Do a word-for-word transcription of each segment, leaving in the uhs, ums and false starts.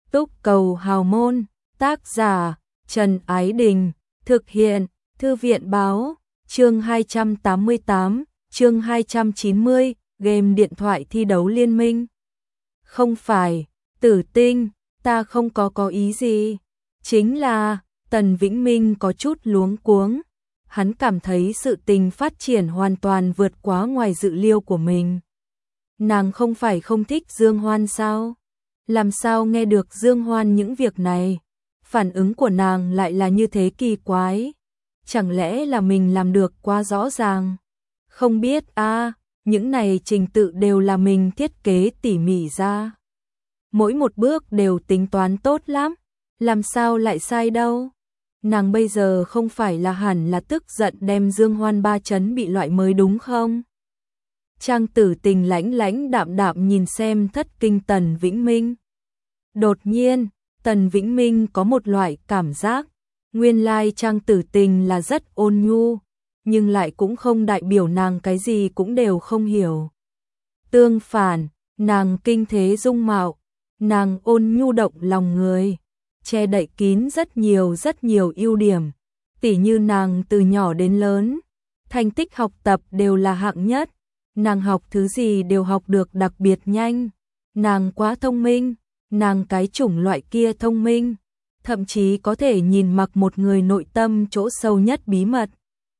Túc Cầu Hào Môn, tác giả Trần Ái Đình, thực hiện Thư viện Báo, chương hai trăm tám mươi tám, chương hai trăm chín mươi, game điện thoại thi đấu liên minh. Không phải, Tử Tinh, ta không có có ý gì. Chính là, Tần Vĩnh Minh có chút luống cuống. Hắn cảm thấy sự tình phát triển hoàn toàn vượt quá ngoài dự liệu của mình. Nàng không phải không thích Dương Hoan sao? Làm sao nghe được Dương Hoan những việc này? Phản ứng của nàng lại là như thế kỳ quái. Chẳng lẽ là mình làm được quá rõ ràng? Không biết a, à, những này trình tự đều là mình thiết kế tỉ mỉ ra. Mỗi một bước đều tính toán tốt lắm, làm sao lại sai đâu? Nàng bây giờ không phải là hẳn là tức giận đem Dương Hoan ba chấn bị loại mới đúng không? Trang Tử Tình lãnh lãnh đạm đạm nhìn xem thất kinh Tần Vĩnh Minh. Đột nhiên, Tần Vĩnh Minh có một loại cảm giác, nguyên lai Trang Tử Tình là rất ôn nhu, nhưng lại cũng không đại biểu nàng cái gì cũng đều không hiểu. Tương phản, nàng kinh thế dung mạo, nàng ôn nhu động lòng người, che đậy kín rất nhiều rất nhiều ưu điểm, tỉ như nàng từ nhỏ đến lớn, thành tích học tập đều là hạng nhất, nàng học thứ gì đều học được đặc biệt nhanh, nàng quá thông minh, nàng cái chủng loại kia thông minh, thậm chí có thể nhìn mặc một người nội tâm chỗ sâu nhất bí mật.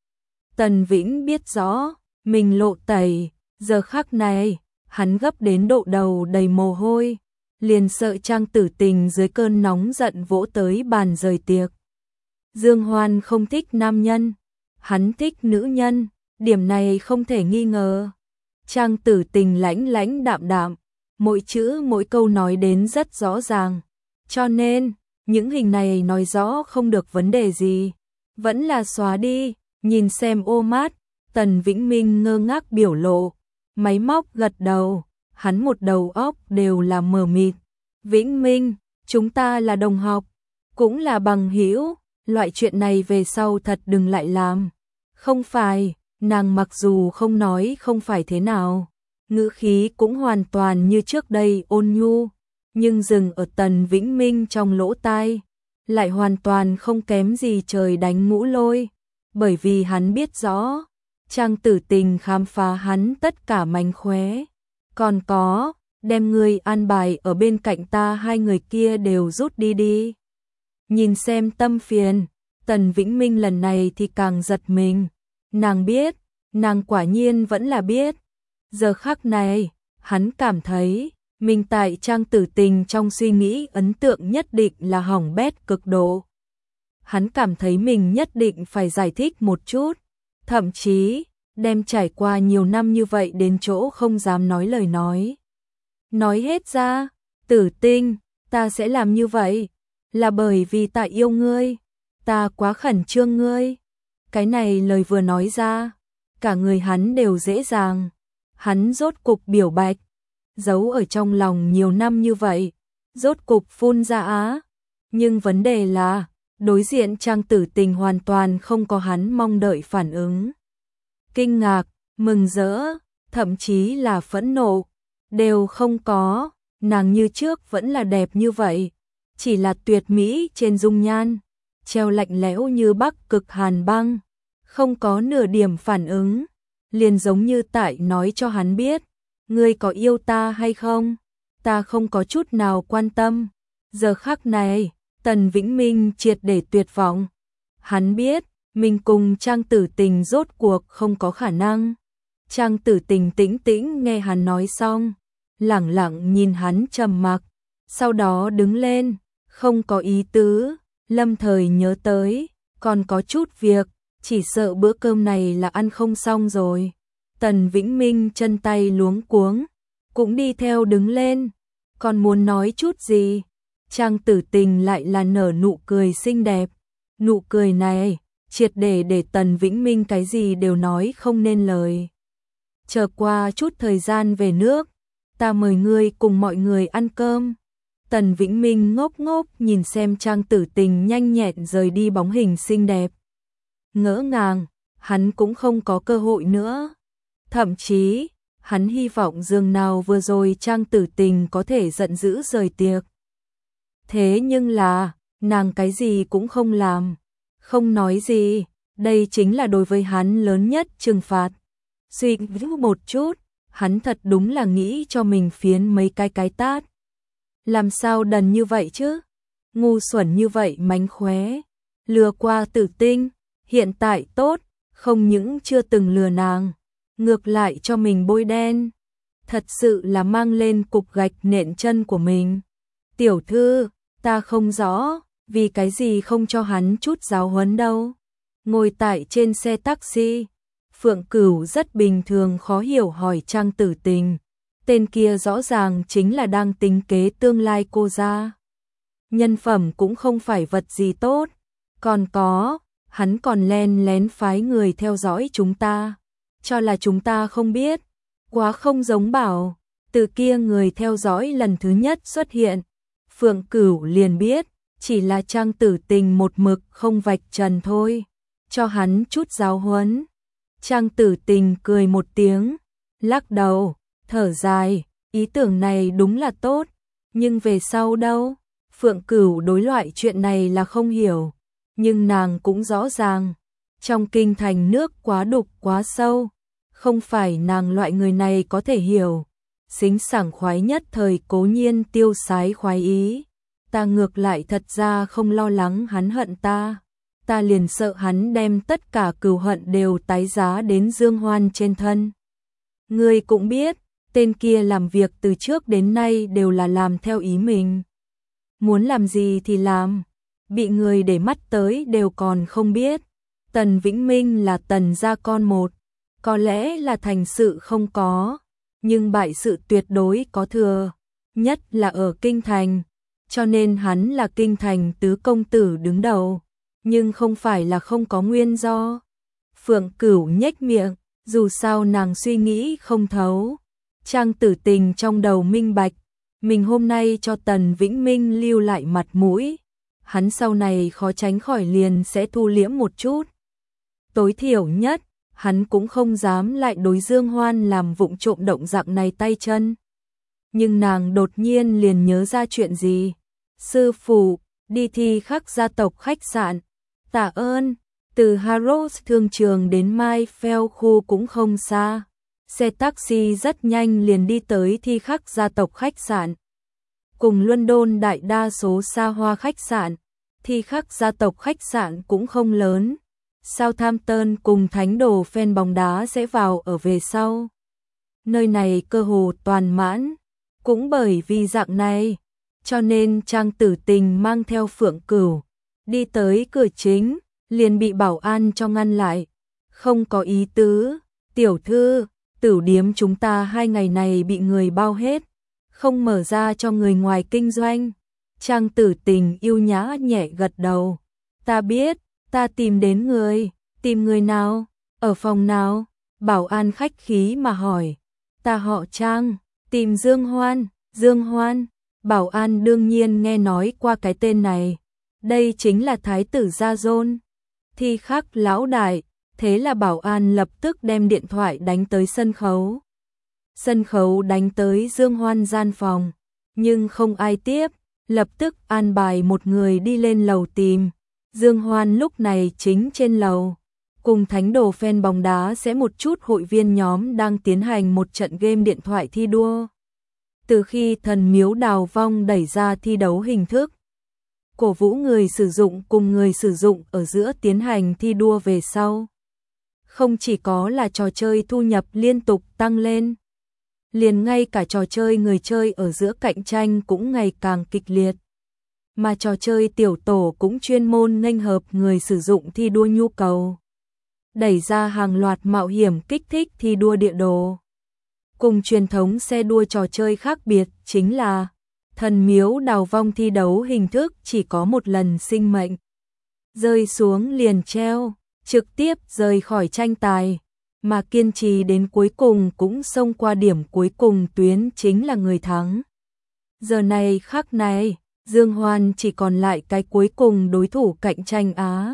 Tần Vĩnh biết rõ, mình lộ tẩy, giờ khắc này, hắn gấp đến độ đầu đầy mồ hôi, liền sợ Trang Tử Tình dưới cơn nóng giận vỗ tới bàn rời tiệc. Dương Hoan không thích nam nhân, hắn thích nữ nhân, điểm này không thể nghi ngờ. Trang Tử Tình lãnh lãnh đạm đạm, mỗi chữ mỗi câu nói đến rất rõ ràng, cho nên, những hình này nói rõ không được vấn đề gì, vẫn là xóa đi. Nhìn xem ô mát, Tần Vĩnh Minh ngơ ngác biểu lộ, máy móc gật đầu, hắn một đầu óc đều là mờ mịt. Vĩnh Minh, chúng ta là đồng học, cũng là bằng hữu, loại chuyện này về sau thật đừng lại làm. Không phải, nàng mặc dù không nói không phải thế nào, ngữ khí cũng hoàn toàn như trước đây ôn nhu, nhưng dừng ở Tần Vĩnh Minh trong lỗ tai, lại hoàn toàn không kém gì trời đánh ngũ lôi. Bởi vì hắn biết rõ, Trang Tử Tình khám phá hắn tất cả mánh khóe. Còn có, đem người an bài ở bên cạnh ta hai người kia đều rút đi đi. Nhìn xem tâm phiền, Tần Vĩnh Minh lần này thì càng giật mình. Nàng biết, nàng quả nhiên vẫn là biết. Giờ khắc này, hắn cảm thấy, mình tại Trang Tử Tình trong suy nghĩ ấn tượng nhất định là hỏng bét cực độ. Hắn cảm thấy mình nhất định phải giải thích một chút, thậm chí, đem trải qua nhiều năm như vậy đến chỗ không dám nói lời nói. Nói hết ra, Tử Tinh, ta sẽ làm như vậy, là bởi vì ta yêu ngươi, ta quá khẩn trương ngươi. Cái này lời vừa nói ra, cả người hắn đều dễ dàng, hắn rốt cục biểu bạch, giấu ở trong lòng nhiều năm như vậy, rốt cục phun ra á. Nhưng vấn đề là, đối diện Trang Tử Tình hoàn toàn không có hắn mong đợi phản ứng. Kinh ngạc, mừng rỡ, thậm chí là phẫn nộ, đều không có, nàng như trước vẫn là đẹp như vậy, chỉ là tuyệt mỹ trên dung nhan, treo lạnh lẽo như bắc cực hàn băng, không có nửa điểm phản ứng, liền giống như tại nói cho hắn biết, ngươi có yêu ta hay không, ta không có chút nào quan tâm. Giờ khắc này, Tần Vĩnh Minh triệt để tuyệt vọng. Hắn biết, mình cùng Trang Tử Tình rốt cuộc không có khả năng. Trang Tử Tình tĩnh tĩnh nghe hắn nói xong, lẳng lặng nhìn hắn trầm mặc, sau đó đứng lên, không có ý tứ, lâm thời nhớ tới, còn có chút việc, chỉ sợ bữa cơm này là ăn không xong rồi. Tần Vĩnh Minh chân tay luống cuống, cũng đi theo đứng lên, còn muốn nói chút gì. Trang Tử Tình lại là nở nụ cười xinh đẹp, nụ cười này, triệt để để Tần Vĩnh Minh cái gì đều nói không nên lời. Chờ qua chút thời gian về nước, ta mời ngươi cùng mọi người ăn cơm. Tần Vĩnh Minh ngốc ngốc nhìn xem Trang Tử Tình nhanh nhẹn rời đi bóng hình xinh đẹp. Ngỡ ngàng, hắn cũng không có cơ hội nữa. Thậm chí, hắn hy vọng dường nào vừa rồi Trang Tử Tình có thể giận dữ rời tiệc. Thế nhưng là, nàng cái gì cũng không làm, không nói gì, đây chính là đối với hắn lớn nhất trừng phạt. Suy nghĩ một chút, hắn thật đúng là nghĩ cho mình phiến mấy cái cái tát. Làm sao đần như vậy chứ? Ngu xuẩn như vậy mánh khóe, lừa qua Tử Tinh, hiện tại tốt, không những chưa từng lừa nàng, ngược lại cho mình bôi đen. Thật sự là mang lên cục gạch nện chân của mình. Tiểu thư, ta không rõ, vì cái gì không cho hắn chút giáo huấn đâu. Ngồi tại trên xe taxi, Phượng Cửu rất bình thường khó hiểu hỏi Trang Tử Tình. Tên kia rõ ràng chính là đang tính kế tương lai cô ra. Nhân phẩm cũng không phải vật gì tốt. Còn có, hắn còn len lén phái người theo dõi chúng ta. Cho là chúng ta không biết. Quá không giống bảo. Từ kia người theo dõi lần thứ nhất xuất hiện. Phượng Cửu liền biết, chỉ là Trang Tử Tình một mực không vạch trần thôi. Cho hắn chút giáo huấn. Trang Tử Tình cười một tiếng, lắc đầu, thở dài, ý tưởng này đúng là tốt, nhưng về sau đâu? Phượng Cửu đối loại chuyện này là không hiểu, nhưng nàng cũng rõ ràng, trong kinh thành nước quá đục quá sâu, không phải nàng loại người này có thể hiểu. Xính sảng khoái nhất thời cố nhiên tiêu sái khoái ý, ta ngược lại thật ra không lo lắng hắn hận ta. Ta liền sợ hắn đem tất cả cừu hận đều tái giá đến Dương Hoan trên thân. Ngươi cũng biết, tên kia làm việc từ trước đến nay đều là làm theo ý mình. Muốn làm gì thì làm, bị người để mắt tới đều còn không biết. Tần Vĩnh Minh là Tần gia con một, có lẽ là thành sự không có, nhưng bại sự tuyệt đối có thừa, nhất là ở kinh thành, cho nên hắn là kinh thành tứ công tử đứng đầu. Nhưng không phải là không có nguyên do. Phượng Cửu nhếch miệng, dù sao nàng suy nghĩ không thấu. Trang Tử Tình trong đầu minh bạch, mình hôm nay cho Tần Vĩnh Minh lưu lại mặt mũi, hắn sau này khó tránh khỏi liền sẽ thu liễm một chút. Tối thiểu nhất, hắn cũng không dám lại đối Dương Hoan làm vụng trộm động dạng này tay chân. Nhưng nàng đột nhiên liền nhớ ra chuyện gì. Sư phụ, đi thi khắc gia tộc khách sạn. Tạ ơn, từ Harrods thương trường đến Mai Phèo khu cũng không xa. Xe taxi rất nhanh liền đi tới thi khắc gia tộc khách sạn. Cùng London đại đa số xa hoa khách sạn, thi khắc gia tộc khách sạn cũng không lớn. Southampton cùng thánh đồ fan bóng đá sẽ vào ở về sau. Nơi này cơ hồ toàn mãn, cũng bởi vì dạng này, cho nên Trang Tử Tình mang theo Phượng Cửu. Đi tới cửa chính, liền bị bảo an cho ngăn lại. Không có ý tứ, tiểu thư, tửu điếm chúng ta hai ngày này bị người bao hết, không mở ra cho người ngoài kinh doanh. Trang Tử Tình yêu nhã nhẹ gật đầu. Ta biết, ta tìm đến người, tìm người nào, ở phòng nào? Bảo an khách khí mà hỏi. Ta họ Trang, tìm Dương Hoan, Dương Hoan. Bảo an đương nhiên nghe nói qua cái tên này. Đây chính là thái tử Gia Dôn. Thi khắc lão đại, thế là bảo an lập tức đem điện thoại đánh tới sân khấu. Sân khấu đánh tới Dương Hoan gian phòng, nhưng không ai tiếp, lập tức an bài một người đi lên lầu tìm. Dương Hoan lúc này chính trên lầu, cùng thánh đồ fan bóng đá sẽ một chút hội viên nhóm đang tiến hành một trận game điện thoại thi đua. Từ khi thần miếu Đào Vong đẩy ra thi đấu hình thức, cổ vũ người sử dụng cùng người sử dụng ở giữa tiến hành thi đua về sau. Không chỉ có là trò chơi thu nhập liên tục tăng lên, liền ngay cả trò chơi người chơi ở giữa cạnh tranh cũng ngày càng kịch liệt. Mà trò chơi tiểu tổ cũng chuyên môn nghênh hợp người sử dụng thi đua nhu cầu. Đẩy ra hàng loạt mạo hiểm kích thích thi đua địa đồ. Cùng truyền thống xe đua trò chơi khác biệt chính là thần miếu Đào Vong thi đấu hình thức chỉ có một lần sinh mệnh. Rơi xuống liền treo, trực tiếp rời khỏi tranh tài, mà kiên trì đến cuối cùng cũng xông qua điểm cuối cùng tuyến chính là người thắng. Giờ này khắc này, Dương Hoan chỉ còn lại cái cuối cùng đối thủ cạnh tranh Á.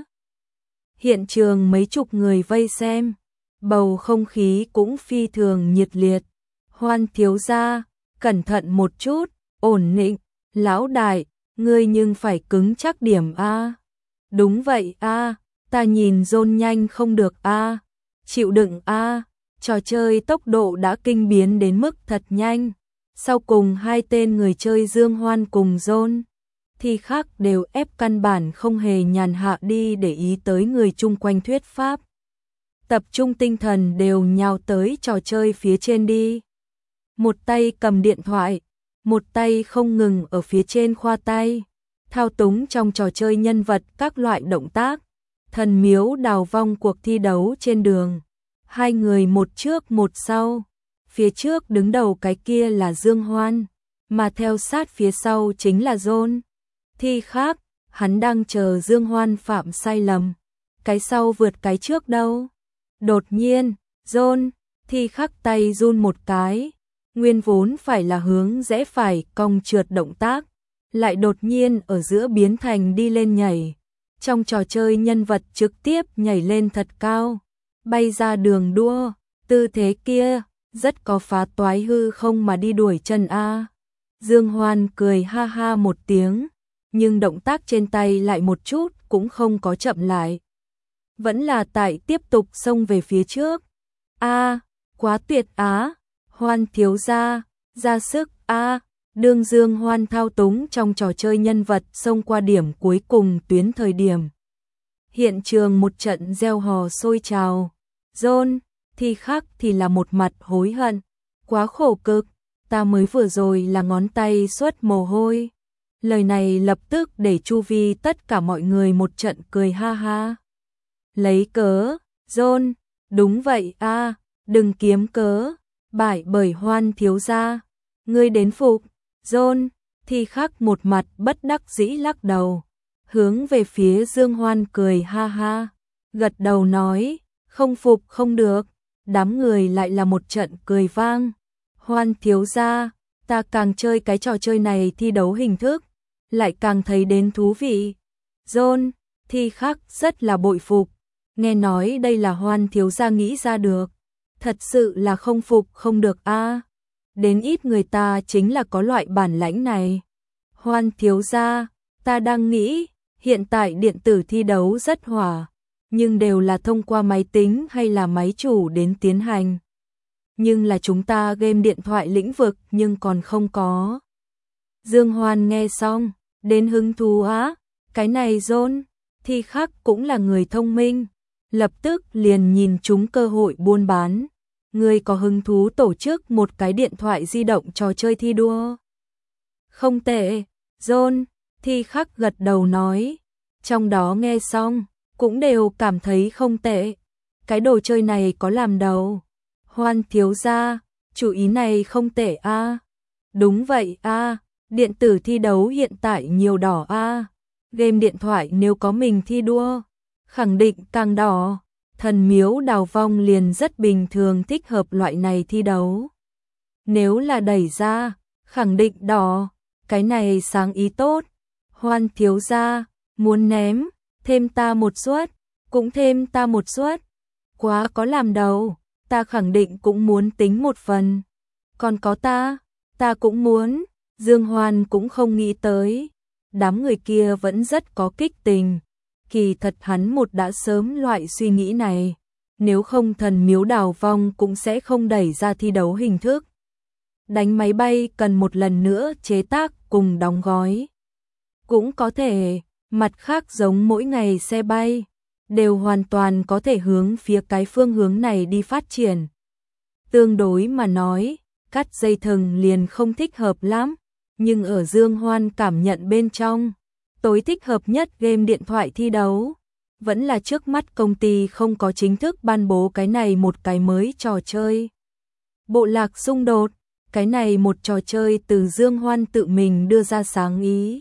Hiện trường mấy chục người vây xem, bầu không khí cũng phi thường nhiệt liệt. Hoan thiếu gia, cẩn thận một chút, ổn định, lão đại, Ngươi nhưng phải cứng chắc điểm a. Đúng vậy a, ta nhìn John nhanh không được a. Chịu đựng a. Trò chơi tốc độ đã kinh biến đến mức thật nhanh. Sau cùng hai tên người chơi Dương Hoan cùng John thì khác đều ép căn bản không hề nhàn hạ đi để ý tới người chung quanh thuyết pháp. Tập trung tinh thần đều nhào tới trò chơi phía trên đi. Một tay cầm điện thoại, một tay không ngừng ở phía trên khoa tay, thao túng trong trò chơi nhân vật các loại động tác. Thần miếu đào vong cuộc thi đấu trên đường. Hai người một trước một sau. Phía trước đứng đầu cái kia là Dương Hoan, mà theo sát phía sau chính là John. Thì khác, hắn đang chờ Dương Hoan phạm sai lầm. Cái sau vượt cái trước đâu. Đột nhiên, John, thì khắc tay run một cái. Nguyên vốn phải là hướng rẽ phải cong trượt động tác, lại đột nhiên ở giữa biến thành đi lên nhảy. Trong trò chơi nhân vật trực tiếp nhảy lên thật cao, bay ra đường đua, tư thế kia rất có phá toái hư không mà đi đuổi chân a. Dương Hoan cười ha ha một tiếng, nhưng động tác trên tay lại một chút cũng không có chậm lại. Vẫn là tại tiếp tục xông về phía trước. A, quá tuyệt á, Hoan thiếu gia, ra sức a. Đương Dương Hoan thao túng trong trò chơi nhân vật xông qua điểm cuối cùng tuyến thời điểm. Hiện trường một trận reo hò sôi trào. John, thì khác thì là một mặt hối hận. Quá khổ cực, ta mới vừa rồi là ngón tay xuất mồ hôi. Lời này lập tức để chu vi tất cả mọi người một trận cười ha ha. Lấy cớ, John, đúng vậy a, đừng kiếm cớ, bại bởi Hoan thiếu gia. Ngươi đến phục, John, thì khác một mặt bất đắc dĩ lắc đầu, hướng về phía Dương Hoan cười ha ha, gật đầu nói, không phục không được. Đám người lại là một trận cười vang. Hoan thiếu gia, ta càng chơi cái trò chơi này thi đấu hình thức, lại càng thấy đến thú vị. John, thì khác rất là bội phục, nghe nói đây là Hoan thiếu gia nghĩ ra được, thật sự là không phục không được a. Đến ít người ta chính là có loại bản lãnh này. Hoan thiếu gia, ta đang nghĩ, hiện tại điện tử thi đấu rất hỏa, nhưng đều là thông qua máy tính hay là máy chủ đến tiến hành. Nhưng là chúng ta game điện thoại lĩnh vực nhưng còn không có. Dương Hoan nghe xong, đến hứng thú á, cái này John, thì khác cũng là người thông minh, lập tức liền nhìn chúng cơ hội buôn bán. Người có hứng thú tổ chức một cái điện thoại di động trò chơi thi đua. Không tệ, John, thì khác gật đầu nói, trong đó nghe xong, cũng đều cảm thấy không tệ. Cái đồ chơi này có làm đầu. Hoan thiếu gia, chủ ý này không tệ a. Đúng vậy a, điện tử thi đấu hiện tại nhiều đỏ a. Game điện thoại nếu có mình thi đua, khẳng định càng đỏ. Thần miếu đào vong liền rất bình thường thích hợp loại này thi đấu. Nếu là đẩy ra, khẳng định đỏ. Cái này sáng ý tốt. Hoan thiếu gia, muốn ném, thêm ta một suất, cũng thêm ta một suất. Quá có làm đầu, ta khẳng định cũng muốn tính một phần. Còn có ta, ta cũng muốn. Dương Hoan cũng không nghĩ tới. Đám người kia vẫn rất có kích tình. Kỳ thật hắn một đã sớm loại suy nghĩ này. Nếu không thần miếu đào vong cũng sẽ không đẩy ra thi đấu hình thức. Đánh máy bay cần một lần nữa chế tác cùng đóng gói. Cũng có thể, mặt khác giống mỗi ngày xe bay, đều hoàn toàn có thể hướng phía cái phương hướng này đi phát triển. Tương đối mà nói, cắt dây thừng liền không thích hợp lắm, nhưng ở Dương Hoan cảm nhận bên trong, tối thích hợp nhất game điện thoại thi đấu, vẫn là trước mắt công ty không có chính thức ban bố cái này một cái mới trò chơi. Bộ lạc xung đột, cái này một trò chơi từ Dương Hoan tự mình đưa ra sáng ý.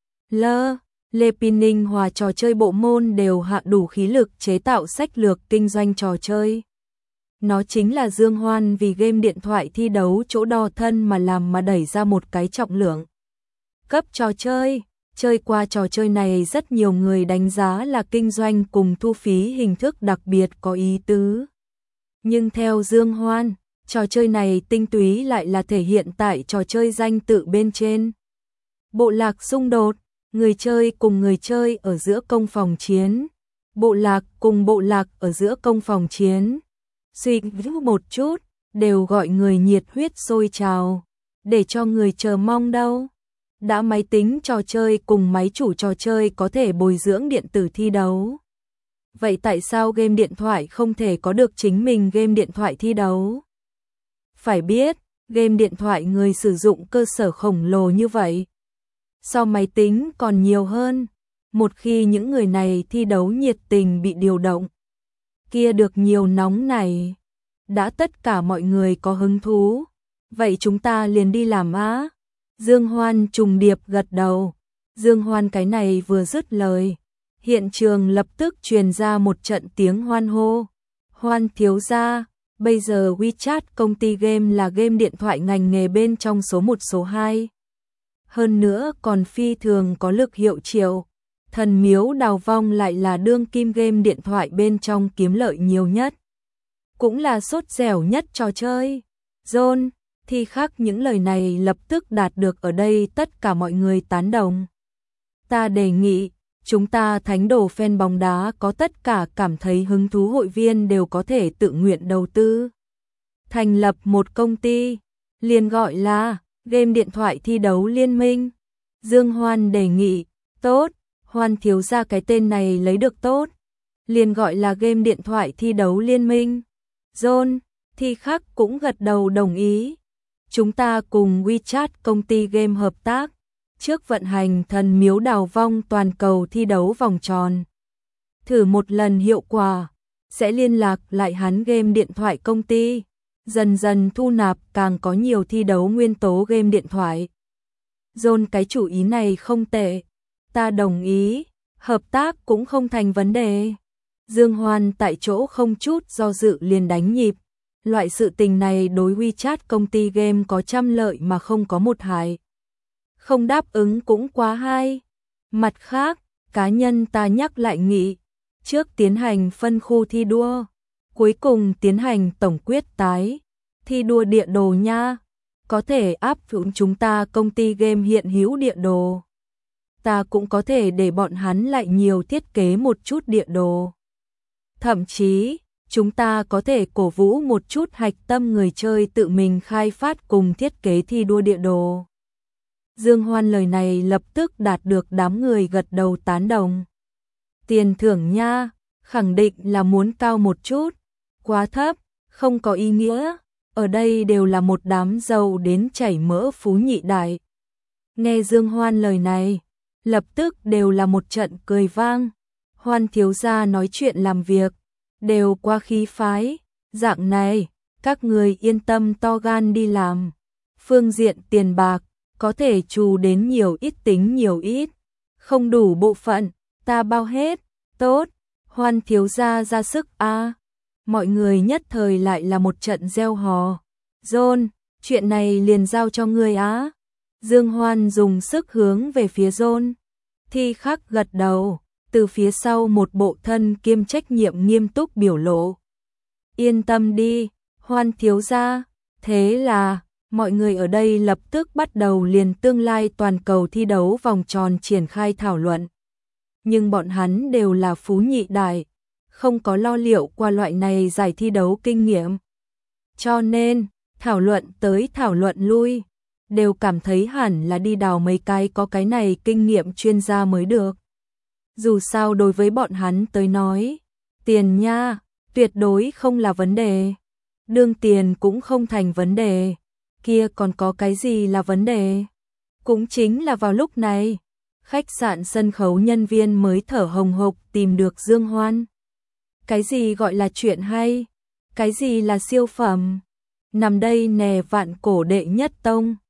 Lơ, Lê Pining hòa trò chơi bộ môn đều hạ đủ khí lực chế tạo sách lược kinh doanh trò chơi. Nó chính là Dương Hoan vì game điện thoại thi đấu chỗ đo thân mà làm mà đẩy ra một cái trọng lượng. Cấp trò chơi, chơi qua trò chơi này rất nhiều người đánh giá là kinh doanh cùng thu phí hình thức đặc biệt có ý tứ. Nhưng theo Dương Hoan, trò chơi này tinh túy lại là thể hiện tại trò chơi danh tự bên trên. bộ lạc xung đột, người chơi cùng người chơi ở giữa công phòng chiến, bộ lạc cùng bộ lạc ở giữa công phòng chiến. Suy nghĩ một chút, đều gọi người nhiệt huyết sôi trào, để cho người chờ mong đâu. Đã máy tính trò chơi cùng máy chủ trò chơi có thể bồi dưỡng điện tử thi đấu. Vậy tại sao game điện thoại không thể có được chính mình game điện thoại thi đấu? Phải biết, game điện thoại người sử dụng cơ sở khổng lồ như vậy. So máy tính còn nhiều hơn. Một khi những người này thi đấu nhiệt tình bị điều động, kia được nhiều nóng này. Đã tất cả mọi người có hứng thú, vậy chúng ta liền đi làm á. Dương Hoan trùng điệp gật đầu. Dương Hoan cái này vừa dứt lời, hiện trường lập tức truyền ra một trận tiếng hoan hô. Hoan thiếu gia, bây giờ WeChat công ty game là game điện thoại ngành nghề bên trong số một số hai. Hơn nữa còn phi thường có lực hiệu triệu. Thần miếu đào vong lại là đương kim game điện thoại bên trong kiếm lợi nhiều nhất. Cũng là sốt dẻo nhất trò chơi. John, thì khác những lời này lập tức đạt được ở đây tất cả mọi người tán đồng. Ta đề nghị, chúng ta thánh đồ fan bóng đá có tất cả cảm thấy hứng thú hội viên đều có thể tự nguyện đầu tư. Thành lập một công ty, liền gọi là Game Điện thoại Thi đấu Liên minh. Dương Hoan đề nghị, tốt, Hoan thiếu gia cái tên này lấy được tốt. Liền gọi là Game Điện thoại Thi đấu Liên minh. John, thì khác cũng gật đầu đồng ý. Chúng ta cùng WeChat công ty game hợp tác, trước vận hành thần miếu đào vong toàn cầu thi đấu vòng tròn. Thử một lần hiệu quả, sẽ liên lạc lại hắn game điện thoại công ty, dần dần thu nạp càng có nhiều thi đấu nguyên tố game điện thoại. John cái chủ ý này không tệ, ta đồng ý, hợp tác cũng không thành vấn đề. Dương Hoan tại chỗ không chút do dự liền đánh nhịp. Loại sự tình này đối WeChat công ty game có trăm lợi mà không có một hại. Không đáp ứng cũng quá hay. Mặt khác, cá nhân ta nhắc lại nghị, trước tiến hành phân khu thi đua, cuối cùng tiến hành tổng quyết tái, thi đua địa đồ nha, có thể áp dụng chúng ta công ty game hiện hữu địa đồ. Ta cũng có thể để bọn hắn lại nhiều thiết kế một chút địa đồ. Thậm chí, chúng ta có thể cổ vũ một chút hạch tâm người chơi tự mình khai phát cùng thiết kế thi đua địa đồ. Dương Hoan lời này lập tức đạt được đám người gật đầu tán đồng. Tiền thưởng nha, khẳng định là muốn cao một chút, quá thấp, không có ý nghĩa, ở đây đều là một đám giàu đến chảy mỡ phú nhị đại. Nghe Dương Hoan lời này, lập tức đều là một trận cười vang. Hoan thiếu gia nói chuyện làm việc, đều qua khí phái, dạng này, các người yên tâm to gan đi làm. Phương diện tiền bạc, có thể trù đến nhiều ít tính nhiều ít, không đủ bộ phận, ta bao hết, tốt, Hoan thiếu gia ra sức a. Mọi người nhất thời lại là một trận reo hò. John, chuyện này liền giao cho ngươi á. Dương Hoan dùng sức hướng về phía John. Thi khắc gật đầu, từ phía sau một bộ thân kiêm trách nhiệm nghiêm túc biểu lộ. Yên tâm đi, Hoan thiếu gia. Thế là, mọi người ở đây lập tức bắt đầu liền tương lai toàn cầu thi đấu vòng tròn triển khai thảo luận. Nhưng bọn hắn đều là phú nhị đại, không có lo liệu qua loại này giải thi đấu kinh nghiệm. Cho nên, thảo luận tới thảo luận lui, đều cảm thấy hẳn là đi đào mấy cái có cái này kinh nghiệm chuyên gia mới được. Dù sao đối với bọn hắn tới nói, tiền nha, tuyệt đối không là vấn đề. Đương tiền cũng không thành vấn đề, kia còn có cái gì là vấn đề. Cũng chính là vào lúc này, khách sạn sân khấu nhân viên mới thở hồng hộc tìm được Dương Hoan. Cái gì gọi là chuyện hay? Cái gì là siêu phẩm? Nằm đây nè vạn cổ đệ nhất tông.